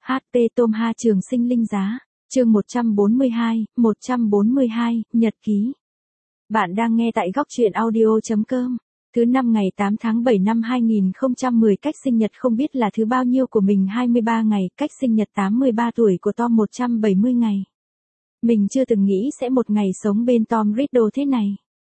HP Tom Ha Trường Sinh Linh Giá, chương 142, Nhật ký. Bạn đang nghe tại góc truyện audio.com. Thứ năm ngày 8 tháng 7 năm 2010, cách sinh nhật không biết là thứ bao nhiêu của mình 23 ngày, cách sinh nhật 83 tuổi của Tom 170 ngày. Mình chưa từng nghĩ sẽ một ngày sống bên Tom Riddle thế này.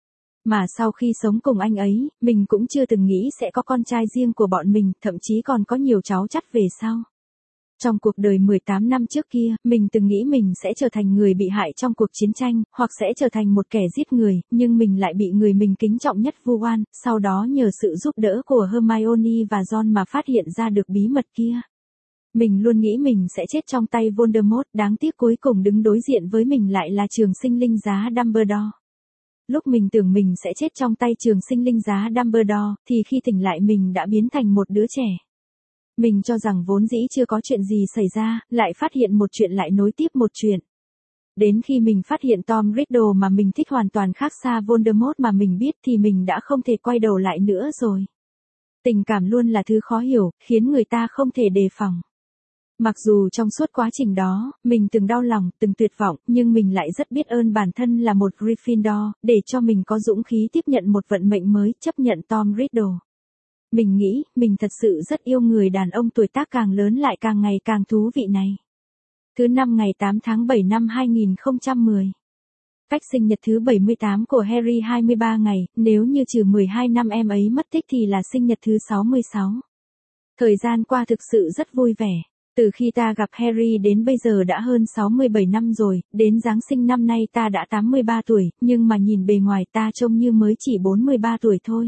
Mà sau khi sống cùng anh ấy, mình cũng chưa từng nghĩ sẽ có con trai riêng của bọn mình, thậm chí còn có nhiều cháu chắt về sau. Trong cuộc đời 18 năm trước kia, mình từng nghĩ mình sẽ trở thành người bị hại trong cuộc chiến tranh, hoặc sẽ trở thành một kẻ giết người, nhưng mình lại bị người mình kính trọng nhất vu oan, sau đó nhờ sự giúp đỡ của Hermione và Ron mà phát hiện ra được bí mật kia. Mình luôn nghĩ mình sẽ chết trong tay Voldemort, đáng tiếc cuối cùng đứng đối diện với mình lại là Trường Sinh Linh Giá Dumbledore. Lúc mình tưởng mình sẽ chết trong tay Trường Sinh Linh Giá Dumbledore, thì khi tỉnh lại mình đã biến thành một đứa trẻ. Mình cho rằng vốn dĩ chưa có chuyện gì xảy ra, lại phát hiện một chuyện lại nối tiếp một chuyện. Đến khi mình phát hiện Tom Riddle mà mình thích hoàn toàn khác xa Voldemort mà mình biết thì mình đã không thể quay đầu lại nữa rồi. Tình cảm luôn là thứ khó hiểu, khiến người ta không thể đề phòng. Mặc dù trong suốt quá trình đó, mình từng đau lòng, từng tuyệt vọng, nhưng mình lại rất biết ơn bản thân là một Gryffindor, để cho mình có dũng khí tiếp nhận một vận mệnh mới, chấp nhận Tom Riddle. Mình nghĩ, mình thật sự rất yêu người đàn ông tuổi tác càng lớn lại càng ngày càng thú vị này. Thứ năm ngày 8 tháng 7 năm 2010. Cách sinh nhật thứ 78 của Harry 23 ngày, nếu như trừ 12 năm em ấy mất tích thì là sinh nhật thứ 66. Thời gian qua thực sự rất vui vẻ. Từ khi ta gặp Harry đến bây giờ đã hơn 67 năm rồi, đến Giáng sinh năm nay ta đã 83 tuổi, nhưng mà nhìn bề ngoài ta trông như mới chỉ 43 tuổi thôi.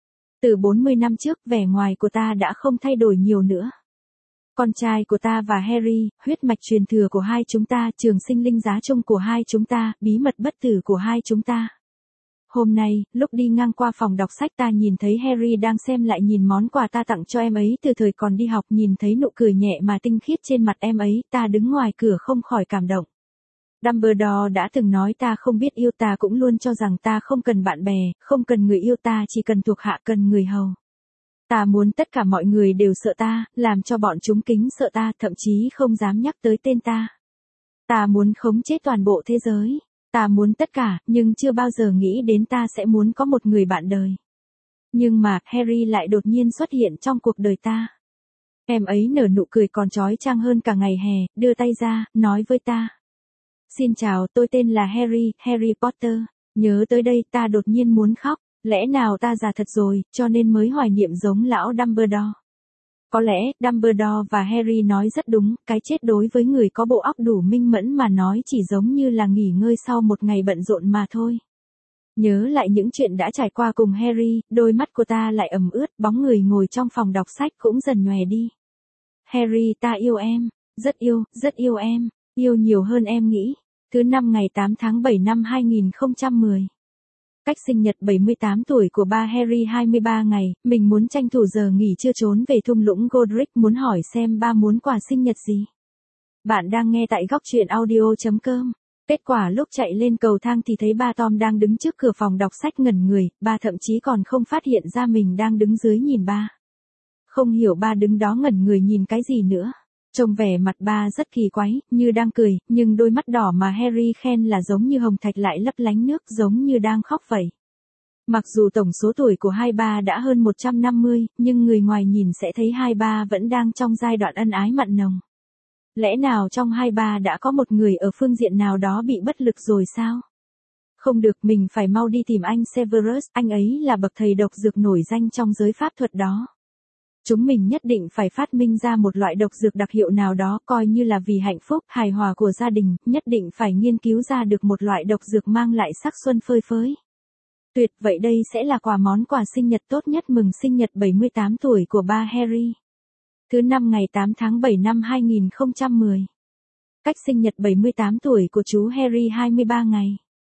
Từ 40 năm trước, vẻ ngoài của ta đã không thay đổi nhiều nữa. Con trai của ta và Harry, huyết mạch truyền thừa của hai chúng ta, Trường Sinh Linh Giá chung của hai chúng ta, bí mật bất tử của hai chúng ta. Hôm nay, lúc đi ngang qua phòng đọc sách ta nhìn thấy Harry đang xem lại nhìn món quà ta tặng cho em ấy từ thời còn đi học, nhìn thấy nụ cười nhẹ mà tinh khiết trên mặt em ấy, ta đứng ngoài cửa không khỏi cảm động. Dumbledore đã từng nói ta không biết yêu, ta cũng luôn cho rằng ta không cần bạn bè, không cần người yêu, ta chỉ cần thuộc hạ, cần người hầu. Ta muốn tất cả mọi người đều sợ ta, làm cho bọn chúng kính sợ ta, thậm chí không dám nhắc tới tên ta. Ta muốn khống chế toàn bộ thế giới. Ta muốn tất cả, nhưng chưa bao giờ nghĩ đến ta sẽ muốn có một người bạn đời. Nhưng mà, Harry lại đột nhiên xuất hiện trong cuộc đời ta. Em ấy nở nụ cười còn chói chang hơn cả ngày hè, đưa tay ra, nói với ta. Xin chào, tôi tên là Harry, Harry Potter. Nhớ tới đây ta đột nhiên muốn khóc, lẽ nào ta già thật rồi, cho nên mới hoài niệm giống lão Dumbledore. Có lẽ, Dumbledore và Harry nói rất đúng, cái chết đối với người có bộ óc đủ minh mẫn mà nói chỉ giống như là nghỉ ngơi sau một ngày bận rộn mà thôi. Nhớ lại những chuyện đã trải qua cùng Harry, đôi mắt của ta lại ẩm ướt, bóng người ngồi trong phòng đọc sách cũng dần nhòe đi. Harry, ta yêu em, rất yêu em, yêu nhiều hơn em nghĩ. Thứ năm ngày 8 tháng 7 năm 2010. Cách sinh nhật 78 tuổi của ba Harry 23 ngày, mình muốn tranh thủ giờ nghỉ trưa trốn về thung lũng Godric, muốn hỏi xem ba muốn quà sinh nhật gì. Bạn đang nghe tại góc truyện audio.com. Kết quả lúc chạy lên cầu thang thì thấy ba Tom đang đứng trước cửa phòng đọc sách ngẩn người, ba thậm chí còn không phát hiện ra mình đang đứng dưới nhìn ba. Không hiểu ba đứng đó ngẩn người nhìn cái gì nữa. Trông vẻ mặt ba rất kỳ quái, như đang cười, nhưng đôi mắt đỏ mà Harry khen là giống như hồng thạch lại lấp lánh nước, giống như đang khóc vậy. Mặc dù tổng số tuổi của hai ba đã hơn 150, nhưng người ngoài nhìn sẽ thấy hai ba vẫn đang trong giai đoạn ân ái mặn nồng. Lẽ nào trong hai ba đã có một người ở phương diện nào đó bị bất lực rồi sao? Không được, mình phải mau đi tìm anh Severus, anh ấy là bậc thầy độc dược nổi danh trong giới pháp thuật đó. Chúng mình nhất định phải phát minh ra một loại độc dược đặc hiệu nào đó, coi như là vì hạnh phúc, hài hòa của gia đình, nhất định phải nghiên cứu ra được một loại độc dược mang lại sắc xuân phơi phới. Tuyệt, vậy đây sẽ là món quà sinh nhật tốt nhất mừng sinh nhật 78 tuổi của ba Harry. Thứ năm ngày 8 tháng 7 năm 2010. Cách sinh nhật 78 tuổi của chú Harry 23 ngày.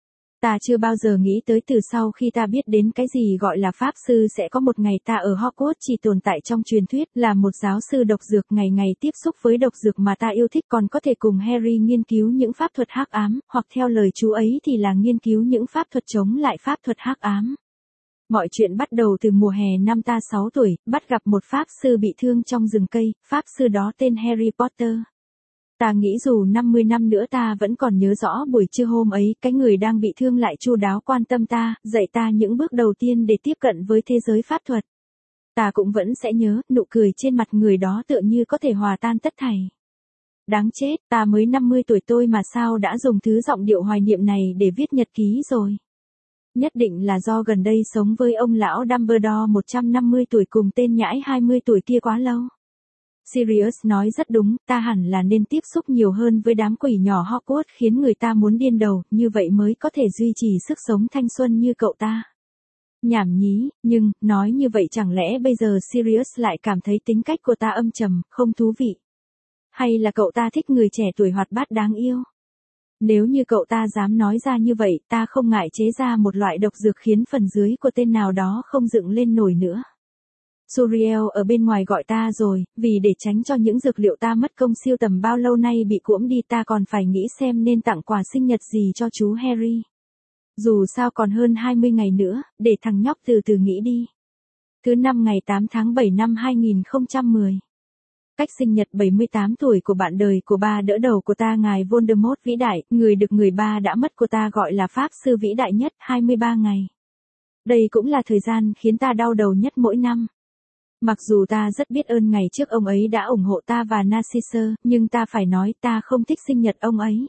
Ta chưa bao giờ nghĩ tới từ sau khi ta biết đến cái gì gọi là pháp sư sẽ có một ngày ta ở Hogwarts chỉ tồn tại trong truyền thuyết, là một giáo sư độc dược ngày ngày tiếp xúc với độc dược mà ta yêu thích, còn có thể cùng Harry nghiên cứu những pháp thuật hắc ám, hoặc theo lời chú ấy thì là nghiên cứu những pháp thuật chống lại pháp thuật hắc ám. Mọi chuyện bắt đầu từ mùa hè năm ta 6 tuổi, bắt gặp một pháp sư bị thương trong rừng cây, pháp sư đó tên Harry Potter. Ta nghĩ dù 50 năm nữa ta vẫn còn nhớ rõ buổi trưa hôm ấy, cái người đang bị thương lại chu đáo quan tâm ta, dạy ta những bước đầu tiên để tiếp cận với thế giới pháp thuật. Ta cũng vẫn sẽ nhớ, nụ cười trên mặt người đó tựa như có thể hòa tan tất thảy. Đáng chết, ta mới 50 tuổi tôi mà sao đã dùng thứ giọng điệu hoài niệm này để viết nhật ký rồi. Nhất định là do gần đây sống với ông lão Dumbledore 150 tuổi cùng tên nhãi 20 tuổi kia quá lâu. Sirius nói rất đúng, ta hẳn là nên tiếp xúc nhiều hơn với đám quỷ nhỏ Hogwarts khiến người ta muốn điên đầu, như vậy mới có thể duy trì sức sống thanh xuân như cậu ta. Nhảm nhí, nhưng, nói như vậy chẳng lẽ bây giờ Sirius lại cảm thấy tính cách của ta âm trầm, không thú vị? Hay là cậu ta thích người trẻ tuổi hoạt bát đáng yêu? Nếu như cậu ta dám nói ra như vậy, ta không ngại chế ra một loại độc dược khiến phần dưới của tên nào đó không dựng lên nổi nữa. Suriel ở bên ngoài gọi ta rồi, vì để tránh cho những dược liệu ta mất công siêu tầm bao lâu nay bị cuỗm đi ta còn phải nghĩ xem nên tặng quà sinh nhật gì cho chú Harry. Dù sao còn hơn 20 ngày nữa, để thằng nhóc từ từ nghĩ đi. Thứ năm ngày 8 tháng 7 năm 2010. Cách sinh nhật 78 tuổi của bạn đời của ba đỡ đầu của ta ngài Voldemort vĩ đại, người được người ba đã mất của ta gọi là Pháp sư vĩ đại nhất, 23 ngày. Đây cũng là thời gian khiến ta đau đầu nhất mỗi năm. Mặc dù ta rất biết ơn ngày trước ông ấy đã ủng hộ ta và Narcissa, nhưng ta phải nói ta không thích sinh nhật ông ấy.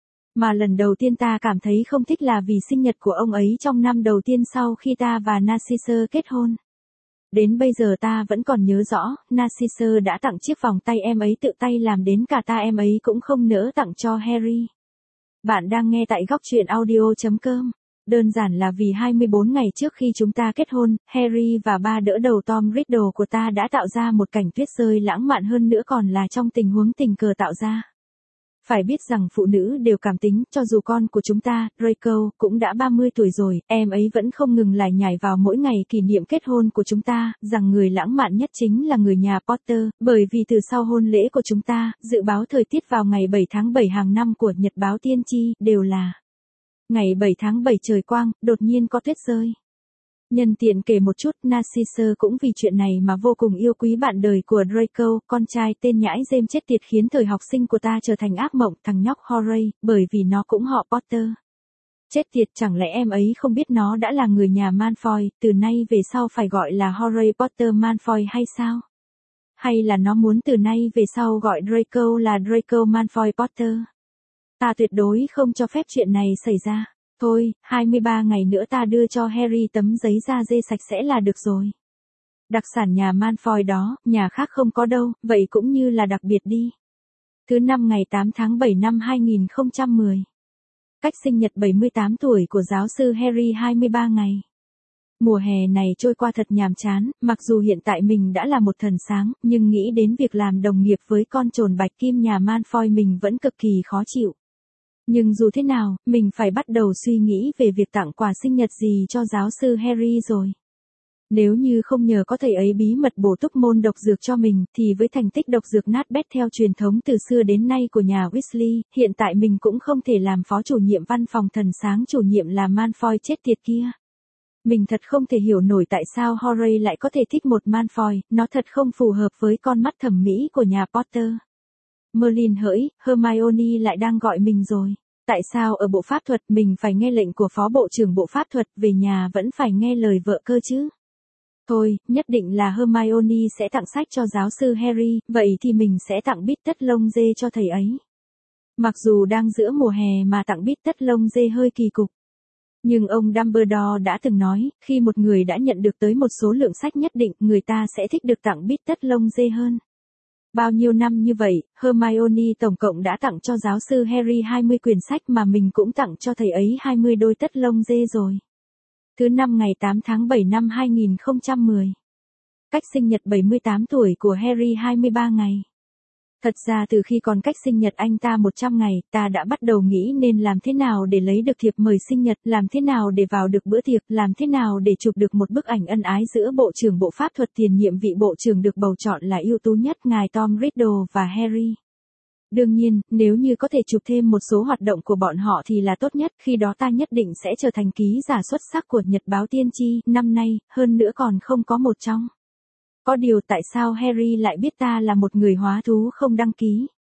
Mà lần đầu tiên ta cảm thấy không thích là vì sinh nhật của ông ấy trong năm đầu tiên sau khi ta và Narcissa kết hôn. Đến bây giờ ta vẫn còn nhớ rõ, Narcissa đã tặng chiếc vòng tay em ấy tự tay làm đến cả ta em ấy cũng không nỡ tặng cho Harry. Bạn đang nghe tại góc truyện audio.com. Đơn giản là vì 24 ngày trước khi chúng ta kết hôn, Harry và ba đỡ đầu Tom Riddle của ta đã tạo ra một cảnh tuyết rơi lãng mạn hơn nữa còn là trong tình huống tình cờ tạo ra. Phải biết rằng phụ nữ đều cảm tính, cho dù con của chúng ta, Draco, cũng đã 30 tuổi rồi, em ấy vẫn không ngừng lải nhải vào mỗi ngày kỷ niệm kết hôn của chúng ta, rằng người lãng mạn nhất chính là người nhà Potter, bởi vì từ sau hôn lễ của chúng ta, dự báo thời tiết vào ngày 7 tháng 7 hàng năm của Nhật báo Tiên tri, đều là ngày 7 tháng 7 trời quang, đột nhiên có tuyết rơi. Nhân tiện kể một chút, Narcissa cũng vì chuyện này mà vô cùng yêu quý bạn đời của Draco, con trai tên nhãi James chết tiệt khiến thời học sinh của ta trở thành ác mộng, thằng nhóc Harry, bởi vì nó cũng họ Potter. Chết tiệt, chẳng lẽ em ấy không biết nó đã là người nhà Malfoy, từ nay về sau phải gọi là Harry Potter Malfoy hay sao? Hay là nó muốn từ nay về sau gọi Draco là Draco Malfoy Potter? Ta tuyệt đối không cho phép chuyện này xảy ra. Thôi, 23 ngày nữa ta đưa cho Harry tấm giấy da dê sạch sẽ là được rồi. Đặc sản nhà Malfoy đó, nhà khác không có đâu, vậy cũng như là đặc biệt đi. Thứ năm ngày 8 tháng 7 năm 2010. Cách sinh nhật 78 tuổi của giáo sư Harry 23 ngày. Mùa hè này trôi qua thật nhàm chán, mặc dù hiện tại mình đã là một thần sáng, nhưng nghĩ đến việc làm đồng nghiệp với con trồn bạch kim nhà Malfoy mình vẫn cực kỳ khó chịu. Nhưng dù thế nào, mình phải bắt đầu suy nghĩ về việc tặng quà sinh nhật gì cho giáo sư Harry rồi. Nếu như không nhờ có thầy ấy bí mật bổ túc môn độc dược cho mình, thì với thành tích độc dược nát bét theo truyền thống từ xưa đến nay của nhà Weasley, hiện tại mình cũng không thể làm phó chủ nhiệm văn phòng thần sáng chủ nhiệm là Malfoy chết tiệt kia. Mình thật không thể hiểu nổi tại sao Harry lại có thể thích một Malfoy, nó thật không phù hợp với con mắt thẩm mỹ của nhà Potter. Merlin hỡi, Hermione lại đang gọi mình rồi. Tại sao ở bộ pháp thuật mình phải nghe lệnh của phó bộ trưởng bộ pháp thuật, về nhà vẫn phải nghe lời vợ cơ chứ? Thôi, nhất định là Hermione sẽ tặng sách cho giáo sư Harry, vậy thì mình sẽ tặng bít tất lông dê cho thầy ấy. Mặc dù đang giữa mùa hè mà tặng bít tất lông dê hơi kỳ cục. Nhưng ông Dumbledore đã từng nói, khi một người đã nhận được tới một số lượng sách nhất định, người ta sẽ thích được tặng bít tất lông dê hơn. Bao nhiêu năm như vậy, Hermione tổng cộng đã tặng cho giáo sư Harry 20 quyển sách mà mình cũng tặng cho thầy ấy 20 đôi tất lông dê rồi. Thứ năm ngày 8 tháng 7 năm 2010. Cách sinh nhật 78 tuổi của Harry 23 ngày. Thật ra từ khi còn cách sinh nhật anh ta 100 ngày, ta đã bắt đầu nghĩ nên làm thế nào để lấy được thiệp mời sinh nhật, làm thế nào để vào được bữa tiệc, làm thế nào để chụp được một bức ảnh ân ái giữa Bộ trưởng Bộ Pháp thuật tiền nhiệm vị Bộ trưởng được bầu chọn là ưu tú nhất ngài Tom Riddle và Harry. Đương nhiên, nếu như có thể chụp thêm một số hoạt động của bọn họ thì là tốt nhất, khi đó ta nhất định sẽ trở thành ký giả xuất sắc của Nhật báo Tiên tri, năm nay, hơn nữa còn không có một trong. Có điều tại sao Harry lại biết ta là một người hóa thú không đăng ký?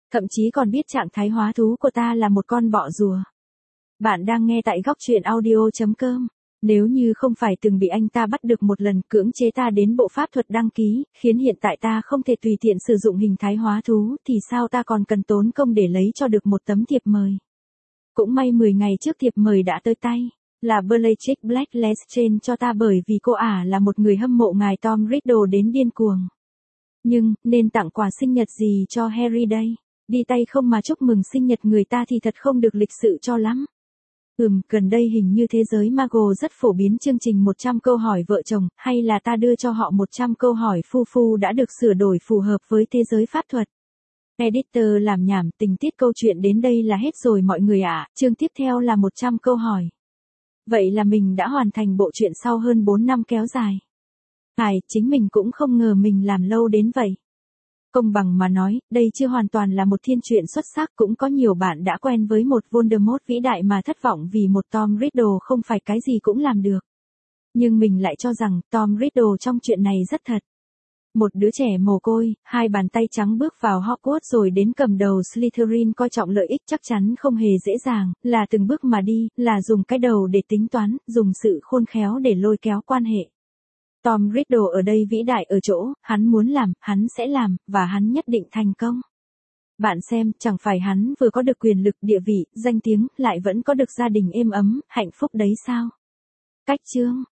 Thậm chí còn biết trạng thái hóa thú của ta là một con bọ rùa. Bạn đang nghe tại góc truyện audio.com. Nếu như không phải từng bị anh ta bắt được một lần cưỡng chế ta đến bộ pháp thuật đăng ký, khiến hiện tại ta không thể tùy tiện sử dụng hình thái hóa thú, thì sao ta còn cần tốn công để lấy cho được một tấm thiệp mời. Cũng may 10 ngày trước thiệp mời đã tới tay, là Bellatrix Black Lestrange cho ta bởi vì cô ả là một người hâm mộ ngài Tom Riddle đến điên cuồng. Nhưng, nên tặng quà sinh nhật gì cho Harry đây? Đi tay không mà chúc mừng sinh nhật người ta thì thật không được lịch sự cho lắm. Gần đây hình như thế giới Mago rất phổ biến chương trình 100 câu hỏi vợ chồng, hay là ta đưa cho họ 100 câu hỏi phu phu đã được sửa đổi phù hợp với thế giới pháp thuật. Editor làm nhảm, tình tiết câu chuyện đến đây là hết rồi mọi người ạ, chương tiếp theo là 100 câu hỏi. Vậy là mình đã hoàn thành bộ truyện sau hơn 4 năm kéo dài. Chính mình cũng không ngờ mình làm lâu đến vậy. Công bằng mà nói, đây chưa hoàn toàn là một thiên truyện xuất sắc, cũng có nhiều bạn đã quen với một Voldemort vĩ đại mà thất vọng vì một Tom Riddle không phải cái gì cũng làm được. Nhưng mình lại cho rằng Tom Riddle trong chuyện này rất thật. Một đứa trẻ mồ côi, 2 bàn tay trắng bước vào Hogwarts rồi đến cầm đầu Slytherin coi trọng lợi ích chắc chắn không hề dễ dàng, là từng bước mà đi, là dùng cái đầu để tính toán, dùng sự khôn khéo để lôi kéo quan hệ. Tom Riddle ở đây vĩ đại ở chỗ, hắn muốn làm, hắn sẽ làm, và hắn nhất định thành công. Bạn xem, chẳng phải hắn vừa có được quyền lực, địa vị, danh tiếng, lại vẫn có được gia đình êm ấm, hạnh phúc đấy sao? Cách chương